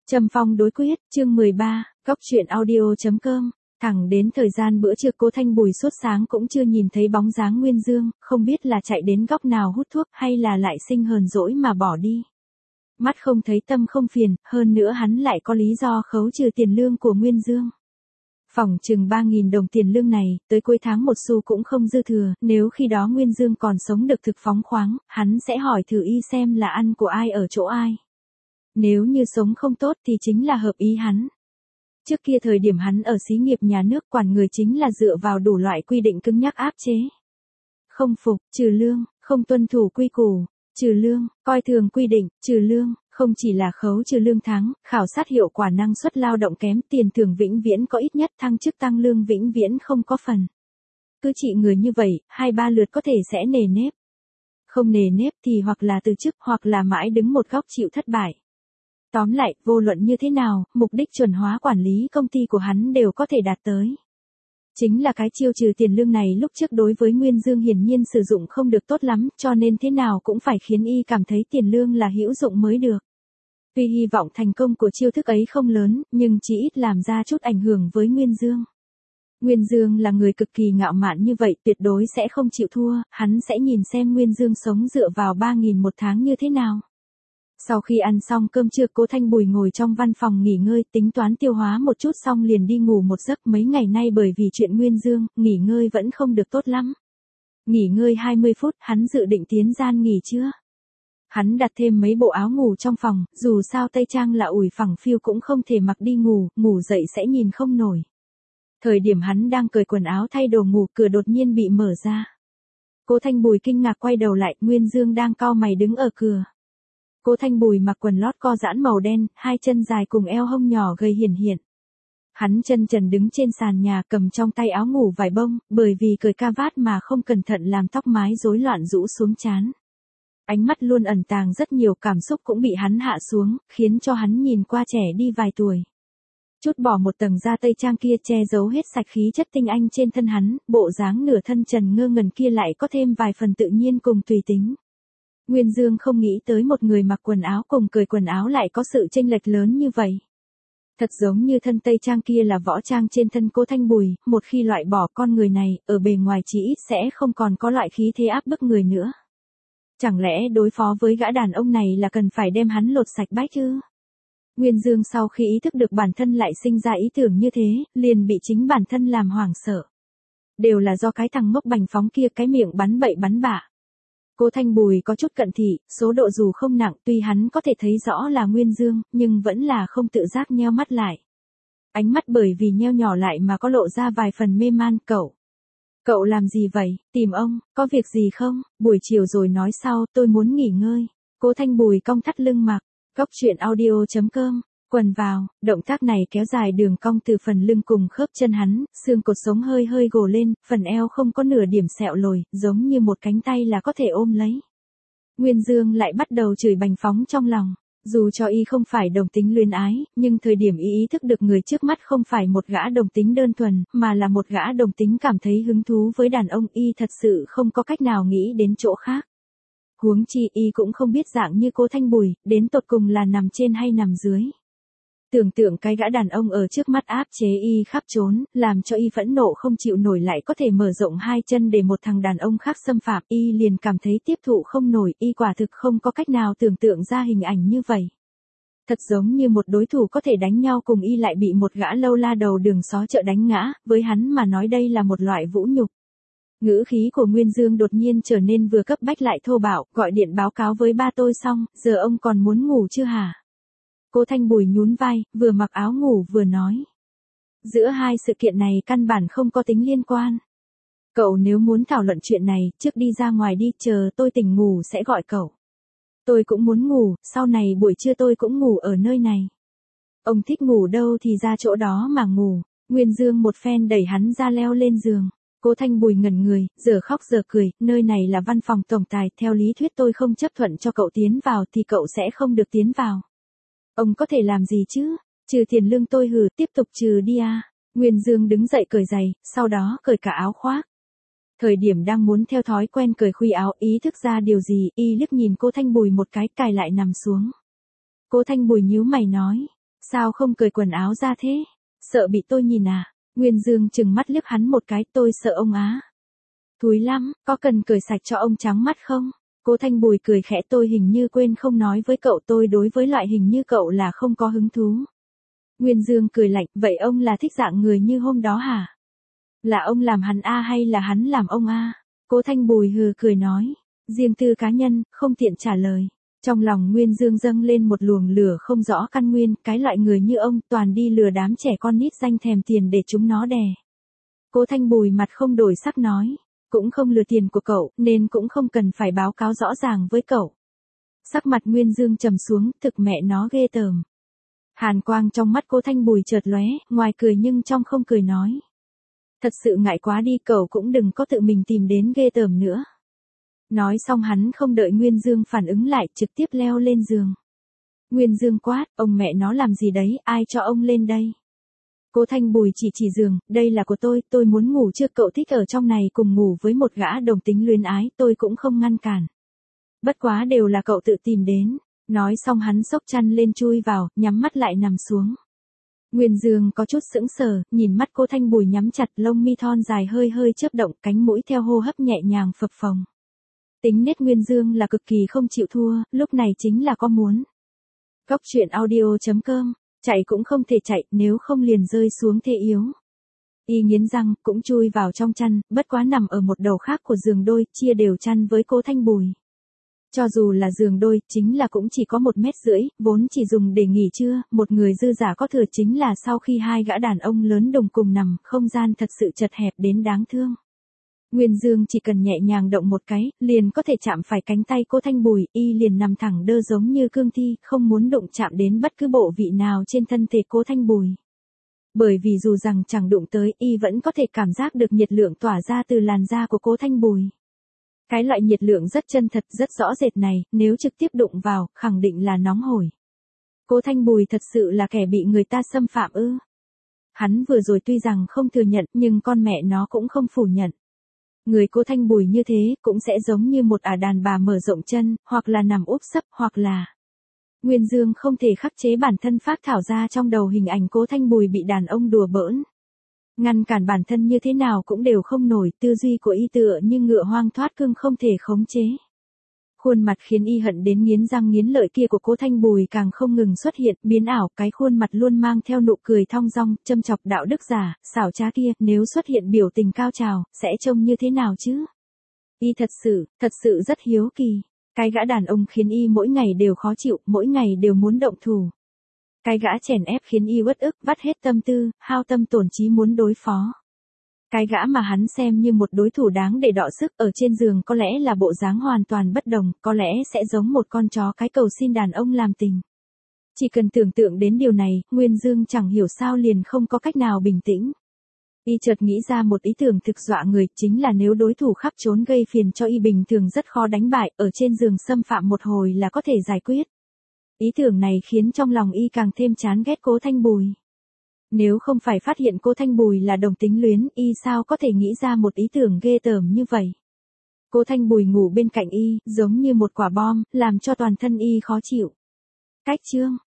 Trầm Phong đối quyết, chương 13, góc truyện audio.com. Thẳng đến thời gian bữa trưa Cố Thanh Bùi sốt sáng cũng chưa nhìn thấy bóng dáng Nguyên Dương, không biết là chạy đến góc nào hút thuốc hay là lại sinh hờn dỗi mà bỏ đi. Mắt không thấy tâm không phiền, hơn nữa hắn lại có lý do khấu trừ tiền lương của Nguyên Dương. Phỏng chừng 3.000 đồng tiền lương này, tới cuối tháng một xu cũng không dư thừa, nếu khi đó Nguyên Dương còn sống được thực phóng khoáng, hắn sẽ hỏi thử y xem là ăn của ai ở chỗ ai. Nếu như sống không tốt thì chính là hợp ý hắn. Trước kia thời điểm hắn ở xí nghiệp nhà nước quản người chính là dựa vào đủ loại quy định cứng nhắc áp chế. Không phục, trừ lương, không tuân thủ quy củ, trừ lương, coi thường quy định, trừ lương, không chỉ là khấu trừ lương tháng, khảo sát hiệu quả năng suất lao động kém, tiền thưởng vĩnh viễn có ít nhất, thăng chức tăng lương vĩnh viễn không có phần. Cứ trị người như vậy, 2-3 lượt có thể sẽ nề nếp. Không nề nếp thì hoặc là từ chức hoặc là mãi đứng một góc chịu thất bại. Tóm lại, vô luận như thế nào, mục đích chuẩn hóa quản lý công ty của hắn đều có thể đạt tới. Chính là cái chiêu trừ tiền lương này lúc trước đối với Nguyên Dương hiển nhiên sử dụng không được tốt lắm, cho nên thế nào cũng phải khiến y cảm thấy tiền lương là hữu dụng mới được. Tuy hy vọng thành công của chiêu thức ấy không lớn, nhưng chỉ ít làm ra chút ảnh hưởng với Nguyên Dương. Nguyên Dương là người cực kỳ ngạo mạn như vậy, tuyệt đối sẽ không chịu thua, hắn sẽ nhìn xem Nguyên Dương sống dựa vào 3.000 một tháng như thế nào. Sau khi ăn xong cơm trưa Cố Thanh Bùi ngồi trong văn phòng nghỉ ngơi, tính toán tiêu hóa một chút xong liền đi ngủ một giấc. Mấy ngày nay bởi vì chuyện Nguyên Dương, nghỉ ngơi vẫn không được tốt lắm. Nghỉ ngơi 20 phút, hắn dự định tiến gian nghỉ trưa. Hắn đặt thêm mấy bộ áo ngủ trong phòng, dù sao tây trang là ủi phẳng phiu cũng không thể mặc đi ngủ, ngủ dậy sẽ nhìn không nổi. Thời điểm hắn đang cởi quần áo thay đồ ngủ, cửa đột nhiên bị mở ra. Cố Thanh Bùi kinh ngạc quay đầu lại, Nguyên Dương đang cau mày đứng ở cửa. Cố Thanh Bùi mặc quần lót co giãn màu đen, hai chân dài cùng eo hông nhỏ gầy hiển hiện. Hắn chân trần đứng trên sàn nhà cầm trong tay áo ngủ vải bông, bởi vì cởi ca vát mà không cẩn thận làm tóc mái rối loạn rũ xuống trán. Ánh mắt luôn ẩn tàng rất nhiều cảm xúc cũng bị hắn hạ xuống, khiến cho hắn nhìn qua trẻ đi vài tuổi. Chút bỏ một tầng da tây trang kia che giấu hết sạch khí chất tinh anh trên thân hắn, bộ dáng nửa thân trần ngơ ngẩn kia lại có thêm vài phần tự nhiên cùng tùy tính. Nguyên Dương không nghĩ tới một người mặc quần áo cùng cởi quần áo lại có sự chênh lệch lớn như vậy. Thật giống như thân tây trang kia là võ trang trên thân Cố Thanh Bùi, một khi loại bỏ con người này, ở bề ngoài chỉ ít sẽ không còn có loại khí thế áp bức người nữa. Chẳng lẽ đối phó với gã đàn ông này là cần phải đem hắn lột sạch bách ư? Nguyên Dương sau khi ý thức được bản thân lại sinh ra ý tưởng như thế, liền bị chính bản thân làm hoảng sợ. Đều là do cái thằng ngốc bành phóng kia cái miệng bắn bậy bắn bạ. Cố Thanh Bùi có chút cận thị, số độ dù không nặng, tuy hắn có thể thấy rõ là Nguyên Dương, nhưng vẫn là không tự giác nheo mắt lại. Ánh mắt bởi vì nheo nhỏ lại mà có lộ ra vài phần mê man. Cậu làm gì vậy, tìm ông, có việc gì không, buổi chiều rồi nói sau, tôi muốn nghỉ ngơi. Cố Thanh Bùi cong thắt lưng mặc, góc truyện audio.com. Quần vào, động tác này kéo dài đường cong từ phần lưng cùng khớp chân hắn, xương cột sống hơi hơi gồ lên, phần eo không có nửa điểm sẹo lồi, giống như một cánh tay là có thể ôm lấy. Nguyên Dương lại bắt đầu chửi bành phóng trong lòng, dù cho y không phải đồng tính luyến ái, nhưng thời điểm y ý thức được người trước mắt không phải một gã đồng tính đơn thuần, mà là một gã đồng tính cảm thấy hứng thú với đàn ông, y thật sự không có cách nào nghĩ đến chỗ khác. Huống chi y cũng không biết dạng như Cố Thanh Bùi, đến tột cùng là nằm trên hay nằm dưới. Tưởng tượng cái gã đàn ông ở trước mắt áp chế y khắp trốn, làm cho y phẫn nộ không chịu nổi lại có thể mở rộng hai chân để một thằng đàn ông khác xâm phạm, y liền cảm thấy tiếp thụ không nổi, y quả thực không có cách nào tưởng tượng ra hình ảnh như vậy. Thật giống như một đối thủ có thể đánh nhau cùng y lại bị một gã lâu la đầu đường xó chợ đánh ngã, với hắn mà nói đây là một loại vũ nhục. Ngữ khí của Nguyên Dương đột nhiên trở nên vừa cấp bách lại thô bạo, gọi điện báo cáo với ba tôi xong, giờ ông còn muốn ngủ chưa hả? Cố Thanh Bùi nhún vai, vừa mặc áo ngủ vừa nói. Giữa hai sự kiện này căn bản không có tính liên quan. Cậu nếu muốn thảo luận chuyện này, trước đi ra ngoài đi, chờ tôi tỉnh ngủ sẽ gọi cậu. Tôi cũng muốn ngủ, sau này buổi trưa tôi cũng ngủ ở nơi này. Ông thích ngủ đâu thì ra chỗ đó mà ngủ. Nguyên Dương một phen đẩy hắn ra leo lên giường. Cố Thanh Bùi ngẩn người, giờ khóc giờ cười, nơi này là văn phòng tổng tài, theo lý thuyết tôi không chấp thuận cho cậu tiến vào thì cậu sẽ không được tiến vào. Ông có thể làm gì chứ? Trừ tiền lương tôi hử, tiếp tục trừ đi à. Nguyên Dương đứng dậy cởi giày, sau đó cởi cả áo khoác. Thời điểm đang muốn theo thói quen cởi khuy áo, ý thức ra điều gì, y liếc nhìn Cố Thanh Bùi một cái, cài lại nằm xuống. Cố Thanh Bùi nhíu mày nói, Sao không cởi quần áo ra thế? Sợ bị tôi nhìn à? Nguyên Dương trừng mắt liếc hắn một cái, tôi sợ ông á. Thúi lắm, có cần cởi sạch cho ông trắng mắt không? Cố Thanh Bùi cười khẽ, tôi hình như quên không nói với cậu, tôi đối với loại hình như cậu là không có hứng thú. Nguyên Dương cười lạnh, vậy ông là thích dạng người như hôm đó hả? Là ông làm hắn a hay là hắn làm ông a? Cố Thanh Bùi hừ cười nói, riêng tư cá nhân, không tiện trả lời. Trong lòng Nguyên Dương dâng lên một luồng lửa không rõ căn nguyên, cái loại người như ông toàn đi lừa đám trẻ con nít danh thèm tiền để chúng nó đè. Cố Thanh Bùi mặt không đổi sắc nói, cũng không lừa tiền của cậu, nên cũng không cần phải báo cáo rõ ràng với cậu. Sắc mặt Nguyên Dương trầm xuống, thực mẹ nó ghê tởm. Hàn quang trong mắt Cố Thanh Bùi chợt lóe, ngoài cười nhưng trong không cười nói. Thật sự ngại quá đi, cậu cũng đừng có tự mình tìm đến ghê tởm nữa. Nói xong hắn không đợi Nguyên Dương phản ứng lại, trực tiếp leo lên giường. Nguyên Dương quát, ông mẹ nó làm gì đấy, ai cho ông lên đây? Cố Thanh Bùi chỉ giường, đây là của tôi muốn ngủ chưa, cậu thích ở trong này cùng ngủ với một gã đồng tính luyến ái, tôi cũng không ngăn cản. Bất quá đều là cậu tự tìm đến. Nói xong hắn xốc chăn lên chui vào, nhắm mắt lại nằm xuống. Nguyên Dương có chút sững sờ, nhìn mắt Cố Thanh Bùi nhắm chặt, lông mi thon dài hơi hơi chớp động, cánh mũi theo hô hấp nhẹ nhàng phập phồng. Tính nết Nguyên Dương là cực kỳ không chịu thua, lúc này chính là có muốn. Góc truyện audio.com, chạy cũng không thể chạy, nếu không liền rơi xuống thế yếu. Y nghiến răng, cũng chui vào trong chăn, bất quá nằm ở một đầu khác của giường đôi, chia đều chăn với Cố Thanh Bùi. Cho dù là giường đôi, chính là cũng chỉ có 1,5 mét, vốn chỉ dùng để nghỉ trưa, một người dư giả có thừa, chính là sau khi hai gã đàn ông lớn đồng cùng nằm, không gian thật sự chật hẹp đến đáng thương. Nguyên Dương chỉ cần nhẹ nhàng động một cái, liền có thể chạm phải cánh tay Cố Thanh Bùi, y liền nằm thẳng đơ giống như cương thi, không muốn đụng chạm đến bất cứ bộ vị nào trên thân thể Cố Thanh Bùi. Bởi vì dù rằng chẳng đụng tới, y vẫn có thể cảm giác được nhiệt lượng tỏa ra từ làn da của Cố Thanh Bùi. Cái loại nhiệt lượng rất chân thật, rất rõ rệt này, nếu trực tiếp đụng vào, khẳng định là nóng hổi. Cố Thanh Bùi thật sự là kẻ bị người ta xâm phạm ư? Hắn vừa rồi tuy rằng không thừa nhận, nhưng con mẹ nó cũng không phủ nhận. Người Cố Thanh Bùi như thế, cũng sẽ giống như một ả đàn bà mở rộng chân, hoặc là nằm úp sấp, hoặc là... Nguyên Dương không thể khắc chế bản thân phác thảo ra trong đầu hình ảnh Cố Thanh Bùi bị đàn ông đùa bỡn. Ngăn cản bản thân như thế nào cũng đều không nổi, tư duy của y tựa như ngựa hoang thoát cương không thể khống chế. Khuôn mặt khiến y hận đến nghiến răng nghiến lợi kia của Cố Thanh Bùi càng không ngừng xuất hiện, biến ảo, cái khuôn mặt luôn mang theo nụ cười thong dong, châm chọc đạo đức giả, xảo trá kia, nếu xuất hiện biểu tình cao trào, sẽ trông như thế nào chứ? Y thật sự rất hiếu kỳ. Cái gã đàn ông khiến y mỗi ngày đều khó chịu, mỗi ngày đều muốn động thủ. Cái gã chèn ép khiến y uất ức, vắt hết tâm tư, hao tâm tổn trí muốn đối phó. Cái gã mà hắn xem như một đối thủ đáng để đọ sức, ở trên giường có lẽ là bộ dáng hoàn toàn bất đồng, có lẽ sẽ giống một con chó cái cầu xin đàn ông làm tình. Chỉ cần tưởng tượng đến điều này, Nguyên Dương chẳng hiểu sao liền không có cách nào bình tĩnh. Y chợt nghĩ ra một ý tưởng thực dọa người, chính là nếu đối thủ khắp trốn gây phiền cho y bình thường rất khó đánh bại, ở trên giường xâm phạm một hồi là có thể giải quyết. Ý tưởng này khiến trong lòng y càng thêm chán ghét Cố Thanh Bùi. Nếu không phải phát hiện Cố Thanh Bùi là đồng tính luyến, y sao có thể nghĩ ra một ý tưởng ghê tởm như vậy. Cố Thanh Bùi ngủ bên cạnh y, giống như một quả bom, làm cho toàn thân y khó chịu. Cách chương